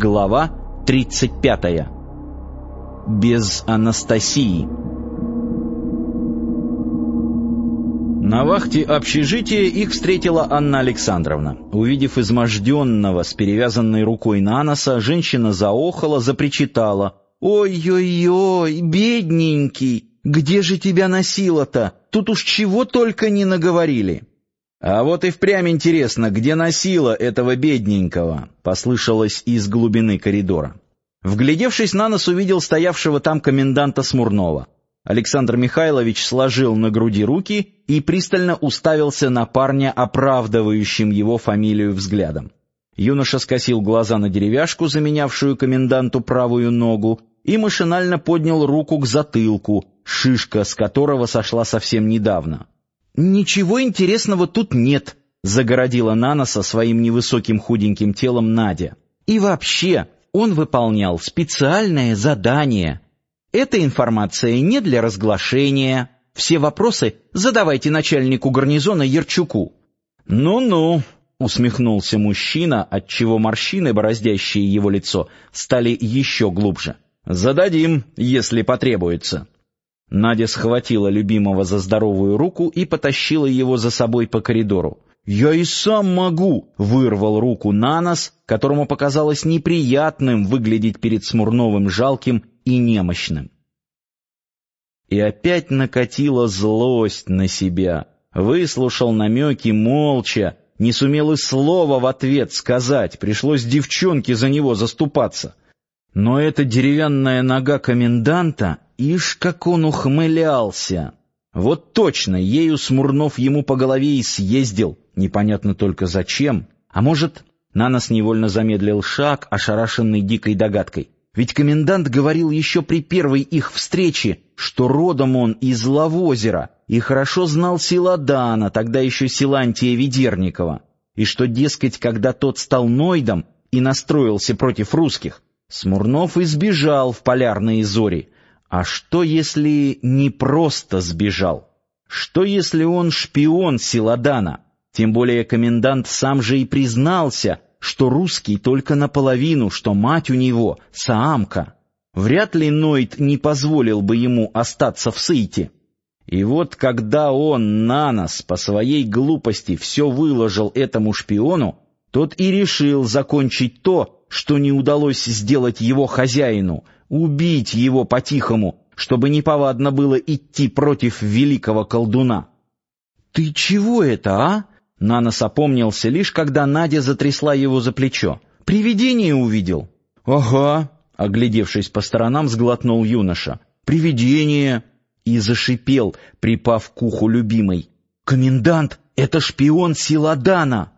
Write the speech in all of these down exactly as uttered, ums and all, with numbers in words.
Глава тридцать пятая. Без Анастасии. На вахте общежития их встретила Анна Александровна. Увидев изможденного с перевязанной рукой Наноса, женщина заохала, запричитала: «Ой-ой-ой, бедненький, где же тебя носило-то? Тут уж чего только не наговорили». «А вот и впрямь интересно, где носило этого бедненького?» — послышалось из глубины коридора. Вглядевшись, Нанос увидел стоявшего там коменданта Смурнова. Александр Михайлович сложил на груди руки и пристально уставился на парня, оправдывающим его фамилию взглядом. Юноша скосил глаза на деревяшку, заменявшую коменданту правую ногу, и машинально поднял руку к затылку, шишка с которого сошла совсем недавно. «Ничего интересного тут нет», — загородила Наноса своим невысоким худеньким телом Надя. «И вообще, он выполнял специальное задание. Эта информация не для разглашения. Все вопросы задавайте начальнику гарнизона Ярчуку». «Ну-ну», — усмехнулся мужчина, отчего морщины, бороздящие его лицо, стали еще глубже. «Зададим, если потребуется». Надя схватила любимого за здоровую руку и потащила его за собой по коридору. «Я и сам могу!» — вырвал руку Нанос, которому показалось неприятным выглядеть перед Смурновым жалким и немощным. И опять накатила злость на себя. Выслушал намеки молча, не сумел и слова в ответ сказать, пришлось девчонке за него заступаться. Но эта деревянная нога коменданта, ишь, как он ухмылялся! Вот точно, ею Смурнов ему по голове и съездил, непонятно только зачем. А может, Нанос невольно замедлил шаг, ошарашенный дикой догадкой. Ведь комендант говорил еще при первой их встрече, что родом он из Лавозера и хорошо знал Силадана, тогда еще Силантия Ведерникова, и что, дескать, когда тот стал Нойдом и настроился против русских, Смурнов избежал в полярные зори. А что, если не просто сбежал? Что, если он шпион Силадана? Тем более комендант сам же и признался, что русский только наполовину, что мать у него саамка. Вряд ли Нойд не позволил бы ему остаться в Сыйте. И вот когда он, Нанос, по своей глупости все выложил этому шпиону, тот и решил закончить то, что не удалось сделать его хозяину, убить его по-тихому, чтобы неповадно было идти против великого колдуна. «Ты чего это, а?» Нанос опомнился лишь, когда Надя затрясла его за плечо. «Привидение увидел?» «Ага», — оглядевшись по сторонам, сглотнул юноша. «Привидение!» И зашипел, припав к уху любимой. «Комендант, это шпион Силадана!»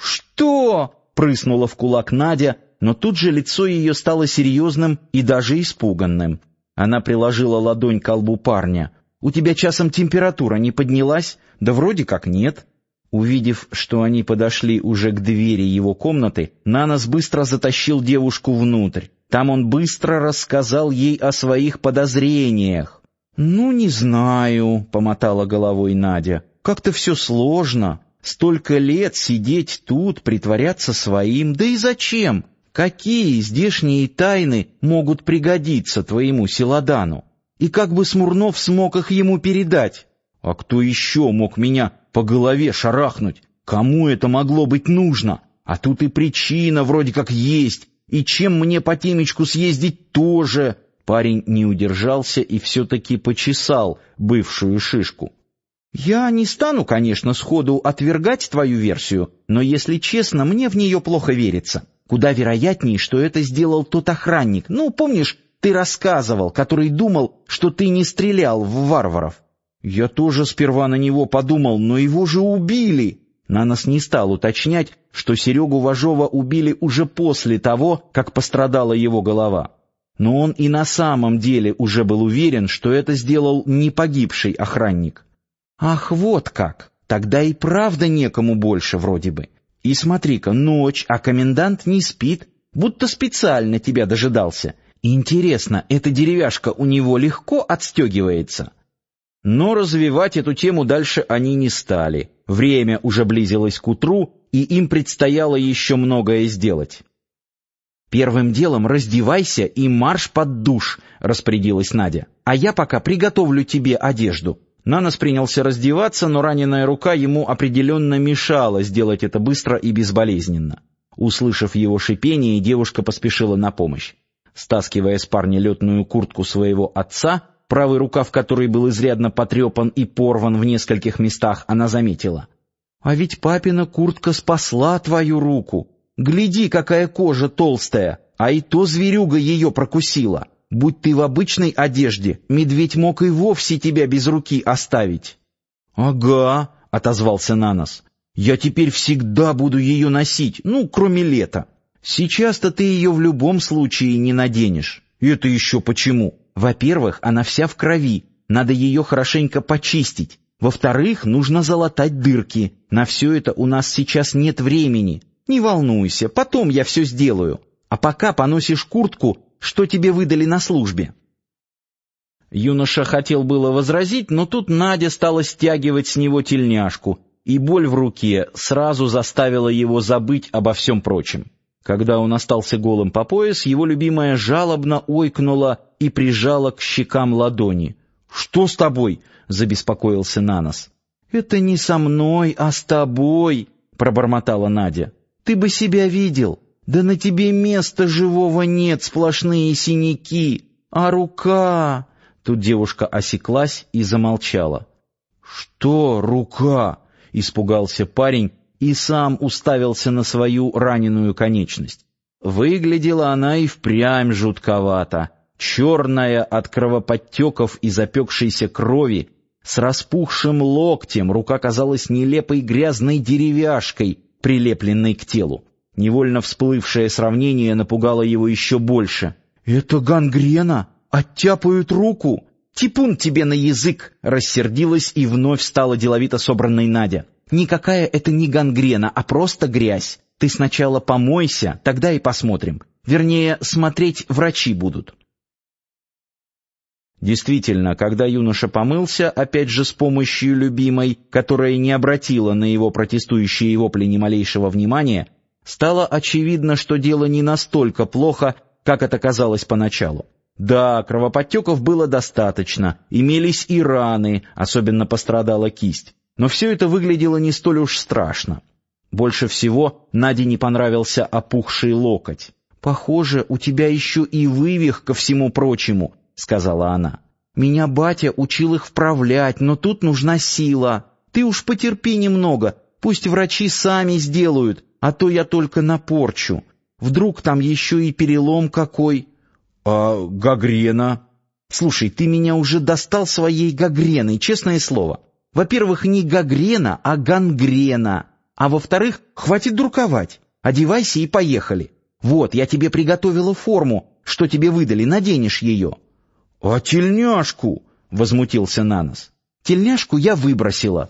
«Что?» — прыснула в кулак Надя, но тут же лицо ее стало серьезным и даже испуганным. Она приложила ладонь к колбу парня. «У тебя часом температура не поднялась? Да вроде как нет». Увидев, что они подошли уже к двери его комнаты, Нанос быстро затащил девушку внутрь. Там он быстро рассказал ей о своих подозрениях. «Ну, не знаю», — помотала головой Надя. «Как-то все сложно. Столько лет сидеть тут, притворяться своим. Да и зачем? Какие здешние тайны могут пригодиться твоему Силадану? И как бы Смурнов смог их ему передать? А кто еще мог меня по голове шарахнуть? Кому это могло быть нужно? А тут и причина вроде как есть. И чем мне по темечку съездить тоже?» Парень не удержался и все-таки почесал бывшую шишку. «Я не стану, конечно, сходу отвергать твою версию, но, если честно, мне в нее плохо верится. Куда вероятнее, что это сделал тот охранник. Ну, помнишь, ты рассказывал, который думал, что ты не стрелял в варваров?» «Я тоже сперва на него подумал, но его же убили!» Нанос не стал уточнять, что Серегу Важова убили уже после того, как пострадала его голова. Но он и на самом деле уже был уверен, что это сделал не погибший охранник. «Ах, вот как! Тогда и правда некому больше вроде бы. И смотри-ка, ночь, а комендант не спит, будто специально тебя дожидался. Интересно, эта деревяшка у него легко отстегивается?» Но развивать эту тему дальше они не стали. Время уже близилось к утру, и им предстояло еще многое сделать. «Первым делом раздевайся и марш под душ», — распорядилась Надя. «А я пока приготовлю тебе одежду». Нанос принялся раздеваться, но раненая рука ему определенно мешала сделать это быстро и безболезненно. Услышав его шипение, девушка поспешила на помощь. Стаскивая с парня летную куртку своего отца, правый рукав которой был изрядно потрепан и порван в нескольких местах, она заметила: «А ведь папина куртка спасла твою руку. Гляди, какая кожа толстая, а и то зверюга ее прокусила. Будь ты в обычной одежде, медведь мог и вовсе тебя без руки оставить». «Ага», — отозвался Нанос, — «я теперь всегда буду ее носить, ну, кроме лета. Сейчас-то ты ее в любом случае не наденешь». «Это еще почему?» «Во-первых, она вся в крови, надо ее хорошенько почистить. Во-вторых, нужно залатать дырки. На все это у нас сейчас нет времени. Не волнуйся, потом я все сделаю. А пока поносишь куртку, что тебе выдали на службе». Юноша хотел было возразить, но тут Надя стала стягивать с него тельняшку, и боль в руке сразу заставила его забыть обо всем прочем. Когда он остался голым по пояс, его любимая жалобно ойкнула и прижала к щекам ладони. «Что с тобой?» — забеспокоился Нанос. «Это не со мной, а с тобой», — пробормотала Надя. «Ты бы себя видел. Да на тебе места живого нет, сплошные синяки. А рука...» Тут девушка осеклась и замолчала. «Что рука?» — испугался парень и сам уставился на свою раненую конечность. Выглядела она и впрямь жутковато. Черная от кровоподтеков и запекшейся крови, с распухшим локтем, рука казалась нелепой грязной деревяшкой, прилепленной к телу. Невольно всплывшее сравнение напугало его еще больше. «Это гангрена! Оттяпают руку!» «Типун тебе на язык!» — рассердилась и вновь стала деловито собранной Надя. «Никакая это не гангрена, а просто грязь. Ты сначала помойся, тогда и посмотрим. Вернее, смотреть врачи будут». Действительно, когда юноша помылся, опять же с помощью любимой, которая не обратила на его протестующие вопли ни малейшего внимания, стало очевидно, что дело не настолько плохо, как это казалось поначалу. Да, кровоподтеков было достаточно, имелись и раны, особенно пострадала кисть. Но все это выглядело не столь уж страшно. Больше всего Наде не понравился опухший локоть. «Похоже, у тебя еще и вывих ко всему прочему», — сказала она. «Меня батя учил их вправлять, но тут нужна сила. Ты уж потерпи немного, пусть врачи сами сделают, а то я только напорчу. Вдруг там еще и перелом какой». «А гангрена?» «Слушай, ты меня уже достал своей гангреной, честное слово. Во-первых, не гангрена, а гангрена. А во-вторых, хватит друковать. Одевайся и поехали. Вот, я тебе приготовила форму, что тебе выдали, наденешь ее». «А тельняшку?» — возмутился Нанос. «Тельняшку я выбросила».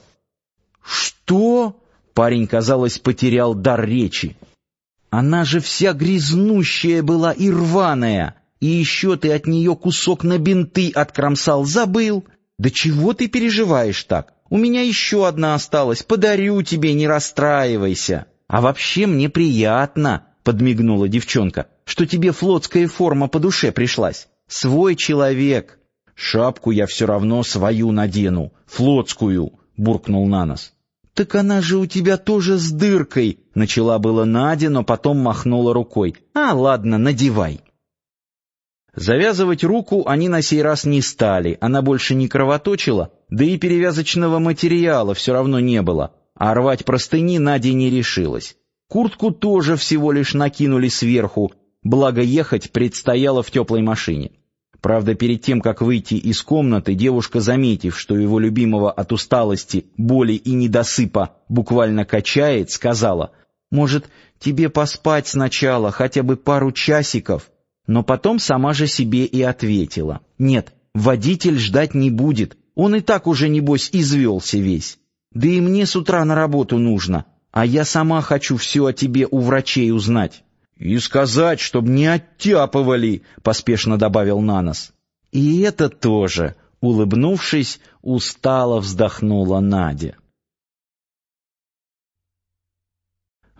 «Что?» — парень, казалось, потерял дар речи. «Она же вся грязнущая была и рваная. И еще ты от нее кусок на бинты откромсал, забыл? Да чего ты переживаешь так? У меня еще одна осталась, подарю тебе, не расстраивайся. А вообще мне приятно», — подмигнула девчонка, «что тебе флотская форма по душе пришлась. Свой человек». «Шапку я все равно свою надену, флотскую», — буркнул Нанос. «Так она же у тебя тоже с дыркой», — начала была Надя, но потом махнула рукой. «А, ладно, надевай». Завязывать руку они на сей раз не стали, она больше не кровоточила, да и перевязочного материала все равно не было, а рвать простыни Надя не решилась. Куртку тоже всего лишь накинули сверху, благо ехать предстояло в теплой машине. Правда, перед тем, как выйти из комнаты, девушка, заметив, что его любимого от усталости, боли и недосыпа буквально качает, сказала: «Может, тебе поспать сначала, хотя бы пару часиков?» Но потом сама же себе и ответила: «Нет, водитель ждать не будет, он и так уже, небось, извелся весь. Да и мне с утра на работу нужно, а я сама хочу все о тебе у врачей узнать». «И сказать, чтоб не оттяпывали», — поспешно добавил Нанос. «И это тоже», — улыбнувшись, устало вздохнула Надя.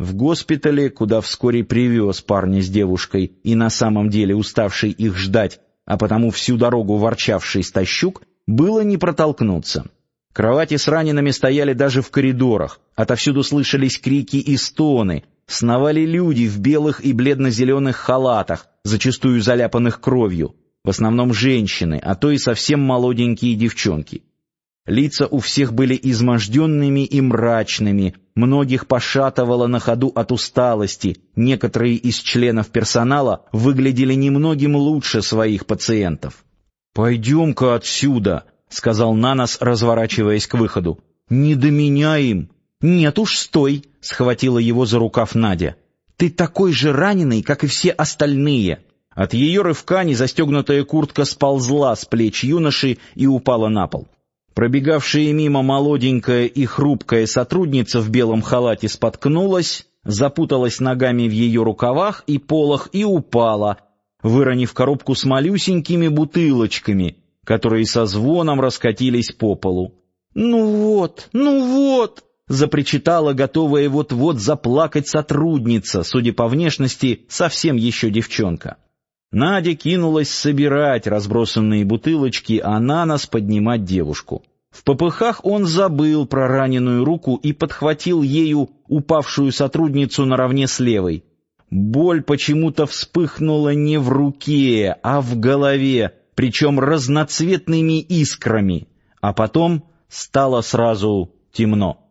В госпитале, куда вскоре привез парня с девушкой и на самом деле уставший их ждать, а потому всю дорогу ворчавший Стащук, было не протолкнуться. Кровати с ранеными стояли даже в коридорах, отовсюду слышались крики и стоны, сновали люди в белых и бледно-зеленых халатах, зачастую заляпанных кровью, в основном женщины, а то и совсем молоденькие девчонки. Лица у всех были изможденными и мрачными, многих пошатывало на ходу от усталости, некоторые из членов персонала выглядели немногим лучше своих пациентов. «Пойдем-ка отсюда», — сказал Нанос, разворачиваясь к выходу. «Не до меня им». «Нет уж, стой», — схватила его за рукав Надя. «Ты такой же раненый, как и все остальные». От ее рывка незастегнутая куртка сползла с плеч юноши и упала на пол. Пробегавшая мимо молоденькая и хрупкая сотрудница в белом халате споткнулась, запуталась ногами в ее рукавах и полах и упала, выронив коробку с малюсенькими бутылочками, которые со звоном раскатились по полу. «Ну вот, ну вот!» — запричитала, готовая вот-вот заплакать сотрудница, судя по внешности, совсем еще девчонка. Надя кинулась собирать разбросанные бутылочки, а Нанос поднимать девушку. В попыхах он забыл про раненую руку и подхватил ею упавшую сотрудницу наравне с левой. Боль почему-то вспыхнула не в руке, а в голове, причем разноцветными искрами, а потом стало сразу темно.